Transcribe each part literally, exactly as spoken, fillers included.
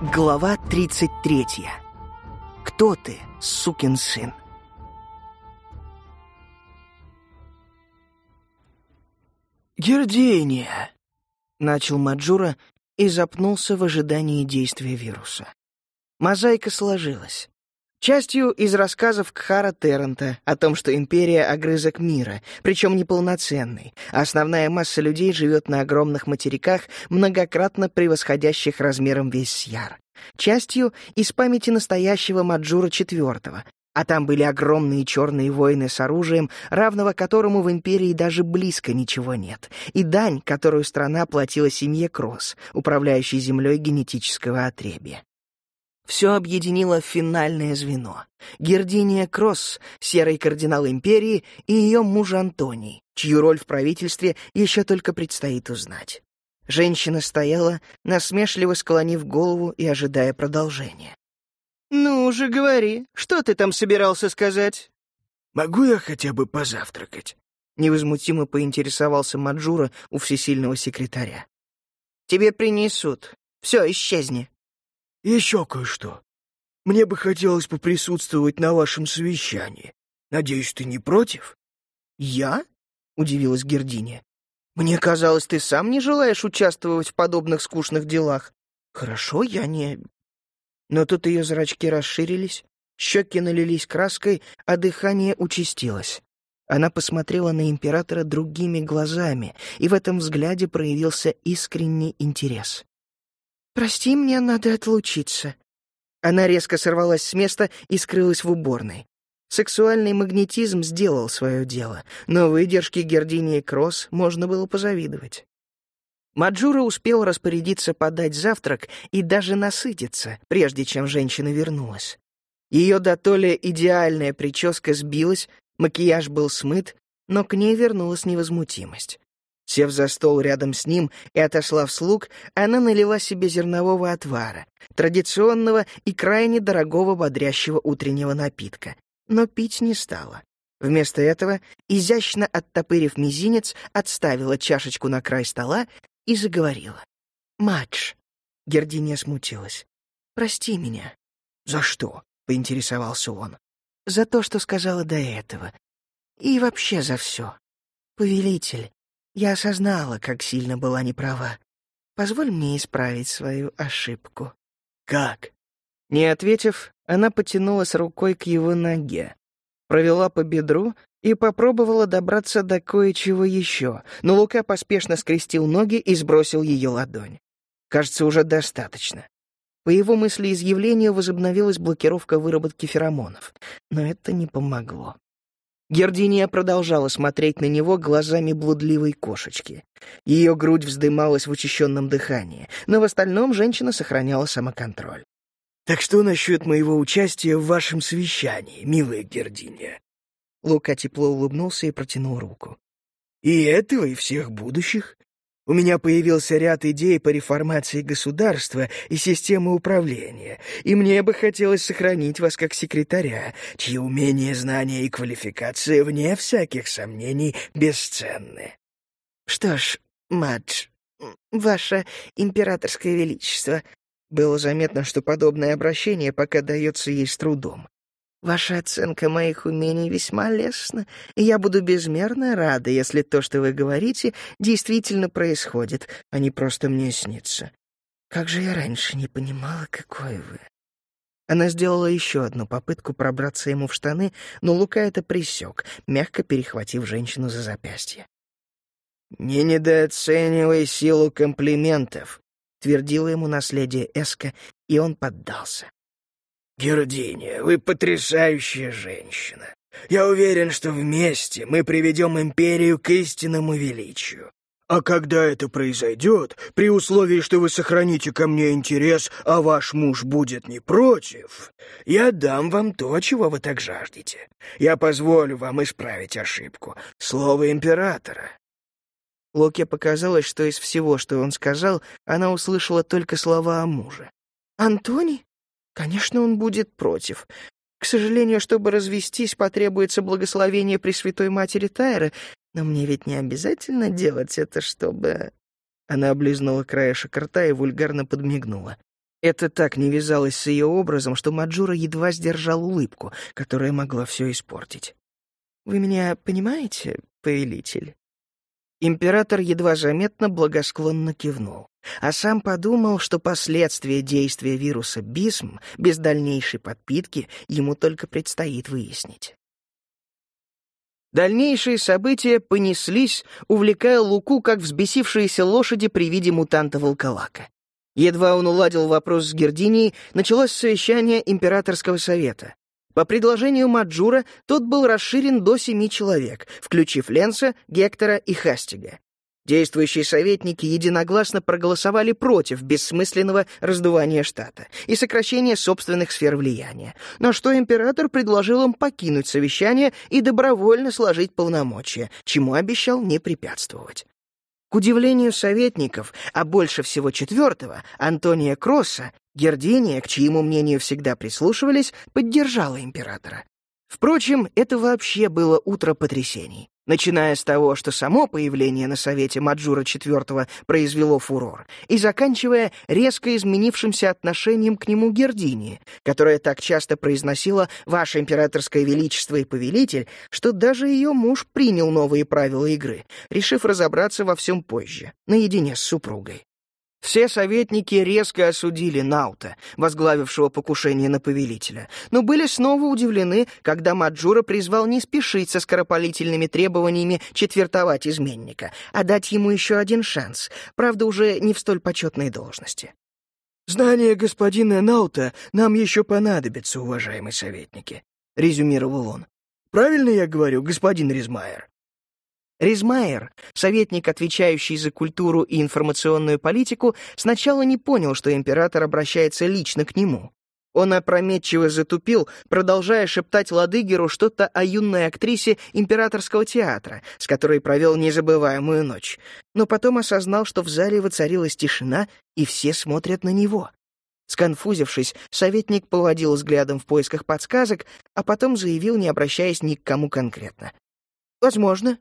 Глава тридцать третья. Кто ты, сукин сын? «Гердиния!» — начал Маджура и запнулся в ожидании действия вируса. Мозаика сложилась. Частью из рассказов Кхара Террента о том, что империя — огрызок мира, причем неполноценный, а основная масса людей живет на огромных материках, многократно превосходящих размером весь Сьяр. Частью из памяти настоящего Маджура четвёртого, а там были огромные черные воины с оружием, равного которому в империи даже близко ничего нет, и дань, которую страна платила семье Кросс, управляющей землей генетического отребья. Все объединило финальное звено. Гердиния Кросс, серый кардинал империи, и ее муж Антоний, чью роль в правительстве еще только предстоит узнать. Женщина стояла, насмешливо склонив голову и ожидая продолжения. «Ну уже говори, что ты там собирался сказать?» «Могу я хотя бы позавтракать?» — невозмутимо поинтересовался Маджура у всесильного секретаря. «Тебе принесут. Все, исчезни». «Еще кое-что. Мне бы хотелось поприсутствовать на вашем совещании. Надеюсь, ты не против?» «Я?» — удивилась Гердиния. «Мне казалось, ты сам не желаешь участвовать в подобных скучных делах. Хорошо, я не...» Но тут ее зрачки расширились, щеки налились краской, а дыхание участилось. Она посмотрела на императора другими глазами, и в этом взгляде проявился искренний интерес. «Прости, мне надо отлучиться». Она резко сорвалась с места и скрылась в уборной. Сексуальный магнетизм сделал свое дело, но выдержке Гердинии Кросс можно было позавидовать. Маджура успел распорядиться подать завтрак и даже насытиться, прежде чем женщина вернулась. Ее дотоле идеальная прическа сбилась, макияж был смыт, но к ней вернулась невозмутимость. Сев за стол рядом с ним и отослав слуг, она налила себе зернового отвара, традиционного и крайне дорогого бодрящего утреннего напитка, но пить не стала. Вместо этого, изящно оттопырив мизинец, отставила чашечку на край стола и заговорила. «Мадж», — Гердиния смутилась, — «прости меня». «За что?» — поинтересовался он. «За то, что сказала до этого. И вообще за все. Повелитель, я осознала, как сильно была неправа. Позволь мне исправить свою ошибку». «Как?» Не ответив, она потянулась рукой к его ноге, провела по бедру и попробовала добраться до кое-чего еще, но Лука поспешно скрестил ноги и сбросил ее ладонь. Кажется, уже достаточно. По его мыслеизъявлению возобновилась блокировка выработки феромонов, но это не помогло. Гердиния продолжала смотреть на него глазами блудливой кошечки. Ее грудь вздымалась в учащенном дыхании, но в остальном женщина сохраняла самоконтроль. «Так что насчет моего участия в вашем совещании, милая Гердиния?» Лука тепло улыбнулся и протянул руку. «И этого, и всех будущих. У меня появился ряд идей по реформации государства и системы управления, и мне бы хотелось сохранить вас как секретаря, чьи умения, знания и квалификация, вне всяких сомнений, бесценны». «Что ж, Мадж, ваше императорское величество...» Было заметно, что подобное обращение пока дается ей с трудом. «Ваша оценка моих умений весьма лестна, и я буду безмерно рада, если то, что вы говорите, действительно происходит, а не просто мне снится. Как же я раньше не понимала, какой вы...» Она сделала еще одну попытку пробраться ему в штаны, но Лука это пресек, мягко перехватив женщину за запястье. «Не недооценивай силу комплиментов», — твердила ему наследие Эска, и он поддался. «Гердиния, вы потрясающая женщина. Я уверен, что вместе мы приведем империю к истинному величию. А когда это произойдет, при условии, что вы сохраните ко мне интерес, а ваш муж будет не против, я дам вам то, чего вы так жаждете. Я позволю вам исправить ошибку. Слово императора». Луке показалось, что из всего, что он сказал, она услышала только слова о муже. «Антоний? Конечно, он будет против. К сожалению, чтобы развестись, потребуется благословение Пресвятой Матери Тайры, но мне ведь не обязательно делать это, чтобы...» Она облизнула краешек рта и вульгарно подмигнула. Это так не вязалось с ее образом, что Маджура едва сдержал улыбку, которая могла все испортить. «Вы меня понимаете, повелитель?» Император едва заметно благосклонно кивнул, а сам подумал, что последствия действия вируса Бисм без дальнейшей подпитки ему только предстоит выяснить. Дальнейшие события понеслись, увлекая Луку, как взбесившиеся лошади при виде мутанта-волколака. Едва он уладил вопрос с Гердинией, началось совещание императорского совета. По предложению Маджура тот был расширен до семи человек, включив Ленса, Гектора и Хастига. Действующие советники единогласно проголосовали против бессмысленного раздувания штата и сокращения собственных сфер влияния, на что император предложил им покинуть совещание и добровольно сложить полномочия, чему обещал не препятствовать. К удивлению советников, а больше всего четвертого, Антония Кросса, Гердиния, к чьему мнению всегда прислушивались, поддержала императора. Впрочем, это вообще было утро потрясений, начиная с того, что само появление на совете Маджура четвертого произвело фурор, и заканчивая резко изменившимся отношением к нему Гердинии, которая так часто произносила «Ваше императорское величество и повелитель», что даже ее муж принял новые правила игры, решив разобраться во всем позже, наедине с супругой. Все советники резко осудили Наута, возглавившего покушение на повелителя, но были снова удивлены, когда Маджура призвал не спешить со скоропалительными требованиями четвертовать изменника, а дать ему еще один шанс, правда, уже не в столь почетной должности. «Знания господина Наута нам еще понадобятся, уважаемые советники», — резюмировал он. «Правильно я говорю, господин Ризмайер?» Ризмайер, советник, отвечающий за культуру и информационную политику, сначала не понял, что император обращается лично к нему. Он опрометчиво затупил, продолжая шептать Ладыгеру что-то о юной актрисе императорского театра, с которой провел незабываемую ночь, но потом осознал, что в зале воцарилась тишина, и все смотрят на него. Сконфузившись, советник поводил взглядом в поисках подсказок, а потом заявил, не обращаясь ни к кому конкретно. «Возможно».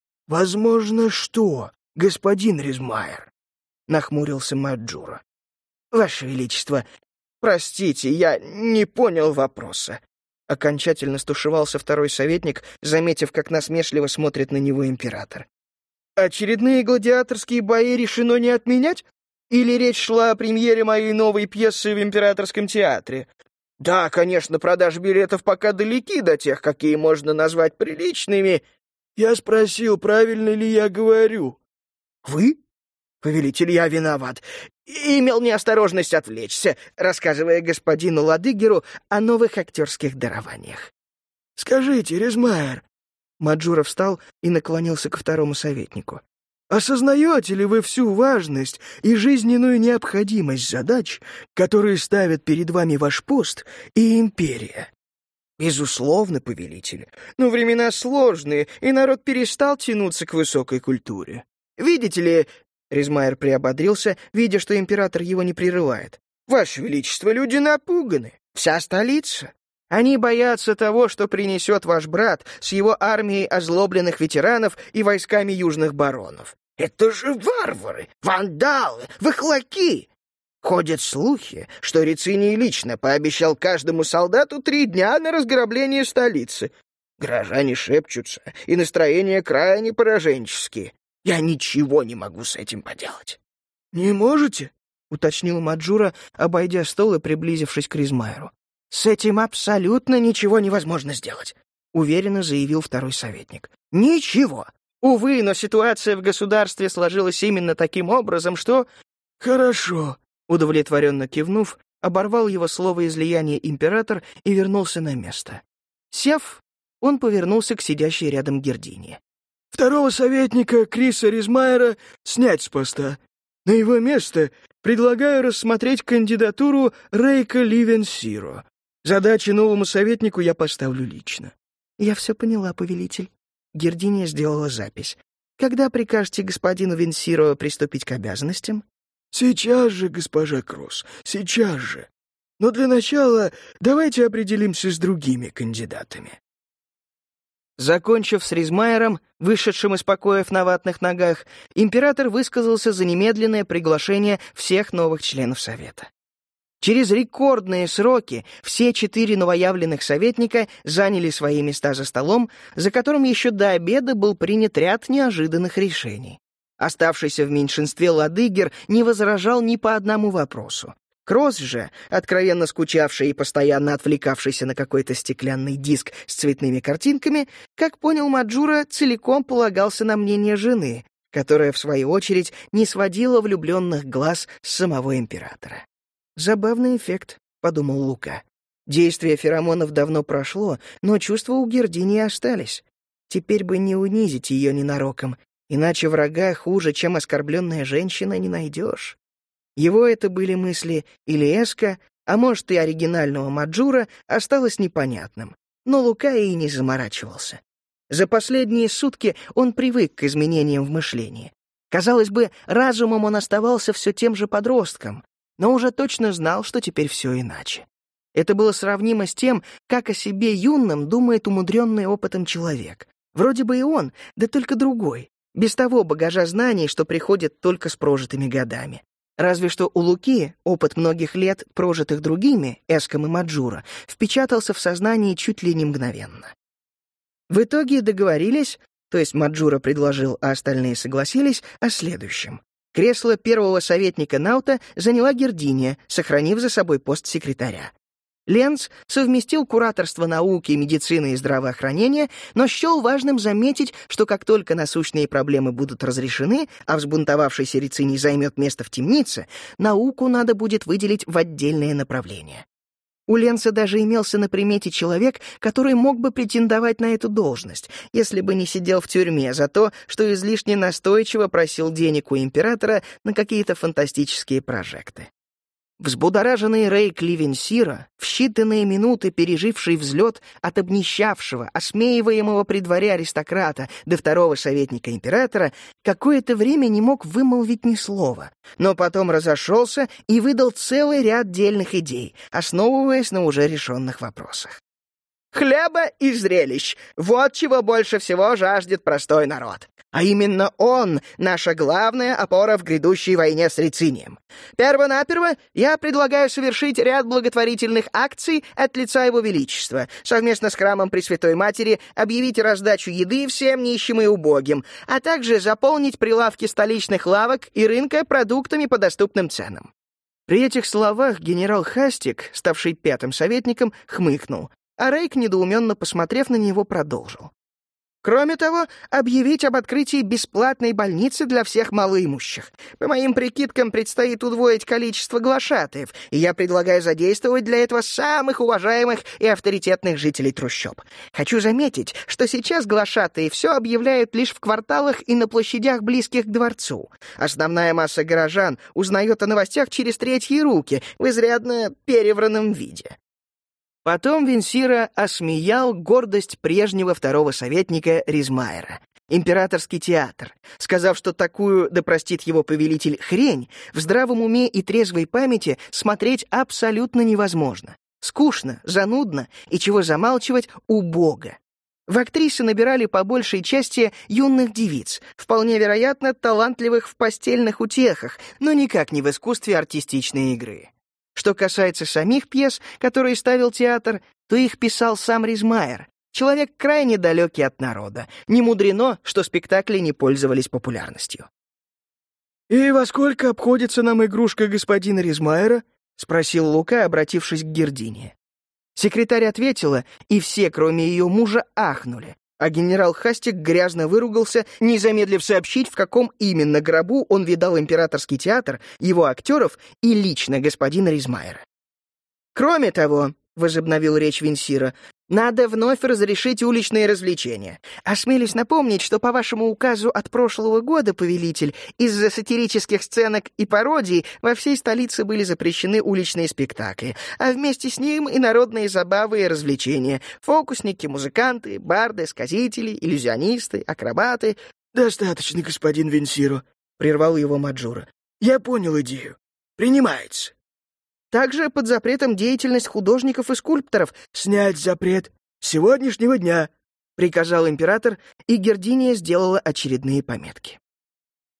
«Возможно, что, господин Ризмайер?» — нахмурился Маджура. «Ваше Величество, простите, я не понял вопроса». Окончательно стушевался второй советник, заметив, как насмешливо смотрит на него император. «Очередные гладиаторские бои решено не отменять? Или речь шла о премьере моей новой пьесы в императорском театре? Да, конечно, продажи билетов пока далеки до тех, какие можно назвать приличными». «Я спросил, правильно ли я говорю». «Вы? Повелитель, я виноват. Имел неосторожность отвлечься, рассказывая господину Ладыгеру о новых актерских дарованиях». «Скажите, Ризмайер...» Маджура встал и наклонился ко второму советнику. «Осознаете ли вы всю важность и жизненную необходимость задач, которые ставят перед вами ваш пост и империя?» «Безусловно, повелитель, но времена сложные, и народ перестал тянуться к высокой культуре. Видите ли...» — Ризмайер приободрился, видя, что император его не прерывает. «Ваше Величество, люди напуганы. Вся столица. Они боятся того, что принесет ваш брат с его армией озлобленных ветеранов и войсками южных баронов. Это же варвары, вандалы, выхлаки!» Ходят слухи, что Рициний лично пообещал каждому солдату три дня на разграбление столицы. Горожане шепчутся, и настроение крайне пораженческие. Я ничего не могу с этим поделать. — Не можете? — уточнил Маджура, обойдя стол и приблизившись к Ризмайеру. — С этим абсолютно ничего невозможно сделать, — уверенно заявил второй советник. — Ничего. Увы, но ситуация в государстве сложилась именно таким образом, что... — Хорошо. Удовлетворенно кивнув, оборвал его слово излияние император и вернулся на место. Сев, он повернулся к сидящей рядом Гердине. «Второго советника Криса Ризмайера снять с поста. На его место предлагаю рассмотреть кандидатуру Рейка Ливенсиро. Задачи новому советнику я поставлю лично». «Я все поняла, повелитель». Гердиния сделала запись. «Когда прикажете господину Венсиро приступить к обязанностям?» «Сейчас же, госпожа Кросс, сейчас же. Но для начала давайте определимся с другими кандидатами». Закончив с Ризмайером, вышедшим из покоев на ватных ногах, император высказался за немедленное приглашение всех новых членов Совета. Через рекордные сроки все четыре новоявленных советника заняли свои места за столом, за которым еще до обеда был принят ряд неожиданных решений. Оставшийся в меньшинстве Ладыгер не возражал ни по одному вопросу. Кросс же, откровенно скучавший и постоянно отвлекавшийся на какой-то стеклянный диск с цветными картинками, как понял Маджура, целиком полагался на мнение жены, которая, в свою очередь, не сводила влюбленных глаз с самого императора. «Забавный эффект», — подумал Лука. Действие феромонов давно прошло, но чувства у Гердинии остались. Теперь бы не унизить ее ненароком, иначе врага хуже, чем оскорбленная женщина, не найдешь. Его это были мысли или Эска, а может и оригинального Маджура, осталось непонятным, но Лука и не заморачивался. За последние сутки он привык к изменениям в мышлении. Казалось бы, разумом он оставался все тем же подростком, но уже точно знал, что теперь все иначе. Это было сравнимо с тем, как о себе юным думает умудренный опытом человек. Вроде бы и он, да только другой, без того багажа знаний, что приходит только с прожитыми годами. Разве что у Луки опыт многих лет, прожитых другими, Эском и Маджура, впечатался в сознание чуть ли не мгновенно. В итоге договорились, то есть Маджура предложил, а остальные согласились, о следующем. Кресло первого советника Наута заняла Гердиния, сохранив за собой пост секретаря. Ленц совместил кураторство науки, медицины и здравоохранения, но счел важным заметить, что как только насущные проблемы будут разрешены, а взбунтовавшийся Рициний займет место в темнице, науку надо будет выделить в отдельное направление. У Ленца даже имелся на примете человек, который мог бы претендовать на эту должность, если бы не сидел в тюрьме за то, что излишне настойчиво просил денег у императора на какие-то фантастические прожекты. Взбудораженный Рейк Ливенсира, в считанные минуты переживший взлет от обнищавшего, осмеиваемого при дворе аристократа до второго советника императора, какое-то время не мог вымолвить ни слова, но потом разошелся и выдал целый ряд дельных идей, основываясь на уже решенных вопросах. «Хлеба и зрелищ — вот чего больше всего жаждет простой народ. А именно он — наша главная опора в грядущей войне с Рицинием. Первонаперво я предлагаю совершить ряд благотворительных акций от лица Его Величества, совместно с храмом Пресвятой Матери объявить раздачу еды всем нищим и убогим, а также заполнить прилавки столичных лавок и рынка продуктами по доступным ценам». При этих словах генерал Хастик, ставший пятым советником, хмыкнул, а Рейк, недоуменно посмотрев на него, продолжил. Кроме того, объявить об открытии бесплатной больницы для всех малоимущих. По моим прикидкам, предстоит удвоить количество глашатаев, и я предлагаю задействовать для этого самых уважаемых и авторитетных жителей трущоб. Хочу заметить, что сейчас глашатаи все объявляют лишь в кварталах и на площадях, близких к дворцу. Основная масса горожан узнает о новостях через третьи руки в изрядно перевранном виде. Потом Венсира осмеял гордость прежнего второго советника Ризмайера, императорский театр, сказав, что такую, да простит его повелитель, хрень в здравом уме и трезвой памяти смотреть абсолютно невозможно. Скучно, занудно и, чего замалчивать, убого. В актрисы набирали по большей части юных девиц, вполне вероятно, талантливых в постельных утехах, но никак не в искусстве артистичной игры. Что касается самих пьес, которые ставил театр, то их писал сам Ризмайер, человек крайне далекий от народа. Не мудрено, что спектакли не пользовались популярностью. «И во сколько обходится нам игрушка господина Ризмайера?» — спросил Лука, обратившись к Гердине. Секретарь ответила, и все, кроме ее мужа, ахнули, а генерал Хастик грязно выругался, не замедлив сообщить, в каком именно гробу он видал императорский театр, его актеров и лично господина Ризмайера. «Кроме того», — возобновил речь Венсира, «надо вновь разрешить уличные развлечения. Осмелюсь напомнить, что по вашему указу от прошлого года, повелитель, из-за сатирических сценок и пародий во всей столице были запрещены уличные спектакли, а вместе с ним и народные забавы и развлечения, фокусники, музыканты, барды, сказители, иллюзионисты, акробаты». «Достаточно, господин Венсиро», — прервал его Маджура. «Я понял идею. Принимается». Также под запретом деятельность художников и скульпторов. «Снять запрет с сегодняшнего дня», — приказал император, и Гердиния сделала очередные пометки.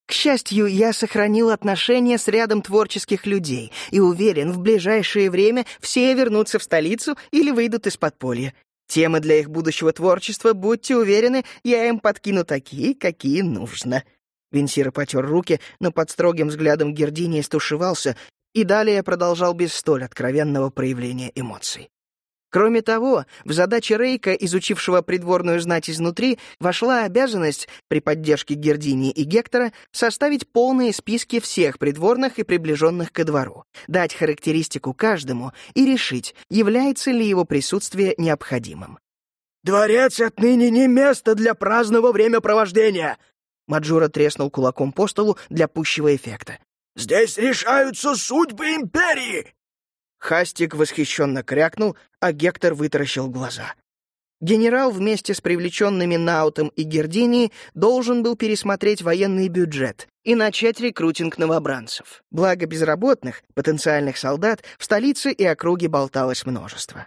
К счастью, я сохранил отношения с рядом творческих людей и уверен, в ближайшее время все вернутся в столицу или выйдут из подполья. Темы для их будущего творчества, будьте уверены, я им подкину такие, какие нужно». Венсира потер руки, но под строгим взглядом Гердини стушевался и далее продолжал без столь откровенного проявления эмоций. Кроме того, в задачи Рейка, изучившего придворную знать изнутри, вошла обязанность, при поддержке Гердини и Гектора, составить полные списки всех придворных и приближенных ко двору, дать характеристику каждому и решить, является ли его присутствие необходимым. «Дворец отныне не место для праздного времяпровождения!» Маджура треснул кулаком по столу для пущего эффекта. «Здесь решаются судьбы империи!» Хастик восхищенно крякнул, а Гектор вытаращил глаза. Генерал вместе с привлеченными Наутом и Гердини должен был пересмотреть военный бюджет и начать рекрутинг новобранцев. Благо безработных, потенциальных солдат в столице и округе болталось множество.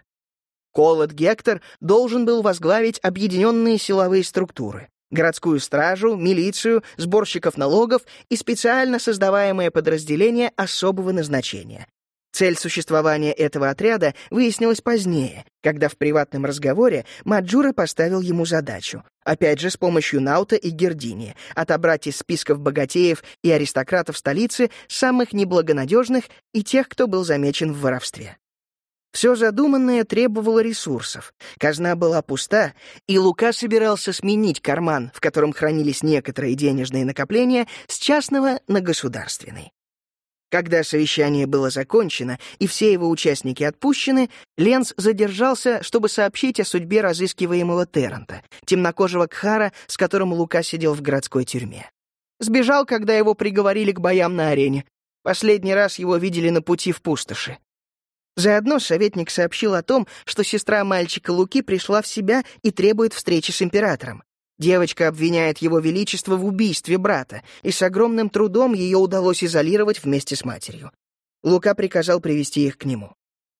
Колот Гектор должен был возглавить объединенные силовые структуры: городскую стражу, милицию, сборщиков налогов и специально создаваемое подразделение особого назначения. Цель существования этого отряда выяснилась позднее, когда в приватном разговоре Маджура поставил ему задачу, опять же с помощью Наута и Гердини, отобрать из списков богатеев и аристократов столицы самых неблагонадежных и тех, кто был замечен в воровстве. Все задуманное требовало ресурсов, казна была пуста, и Лука собирался сменить карман, в котором хранились некоторые денежные накопления, с частного на государственный. Когда совещание было закончено и все его участники отпущены, Ленс задержался, чтобы сообщить о судьбе разыскиваемого Террента, темнокожего кхара, с которым Лука сидел в городской тюрьме. Сбежал, когда его приговорили к боям на арене. Последний раз его видели на пути в пустоши. Заодно советник сообщил о том, что сестра мальчика Луки пришла в себя и требует встречи с императором. Девочка обвиняет его величество в убийстве брата, и с огромным трудом ее удалось изолировать вместе с матерью. Лука приказал привести их к нему.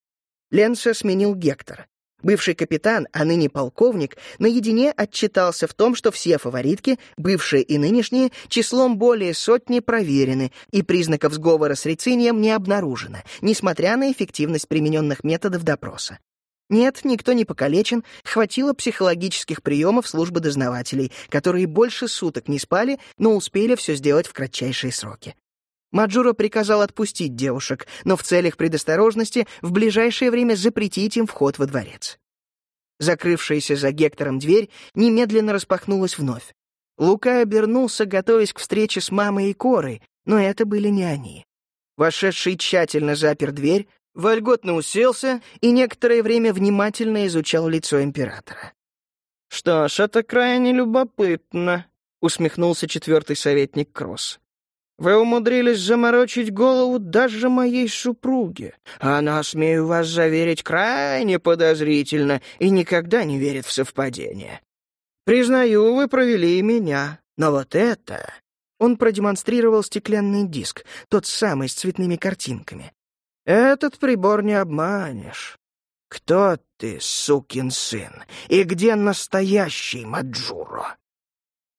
Ленса сменил Гектор. Бывший капитан, а ныне полковник, наедине отчитался в том, что все фаворитки, бывшие и нынешние, числом более сотни проверены, и признаков сговора с Рицинием не обнаружено, несмотря на эффективность примененных методов допроса. Нет, никто не покалечен, хватило психологических приемов службы дознавателей, которые больше суток не спали, но успели все сделать в кратчайшие сроки. Маджура приказал отпустить девушек, но в целях предосторожности в ближайшее время запретить им вход во дворец. Закрывшаяся за Гектором дверь немедленно распахнулась вновь. Лука обернулся, готовясь к встрече с мамой и Корой, но это были не они. Вошедший тщательно запер дверь, вольготно уселся и некоторое время внимательно изучал лицо императора. «Что ж, это крайне любопытно», — усмехнулся четвертый советник Кросс. «Вы умудрились заморочить голову даже моей супруге. Она, смею вас заверить, крайне подозрительна и никогда не верит в совпадения. Признаю, вы провели и меня, но вот это...» Он продемонстрировал стеклянный диск, тот самый с цветными картинками. «Этот прибор не обманешь. Кто ты, сукин сын, и где настоящий Маджуро?»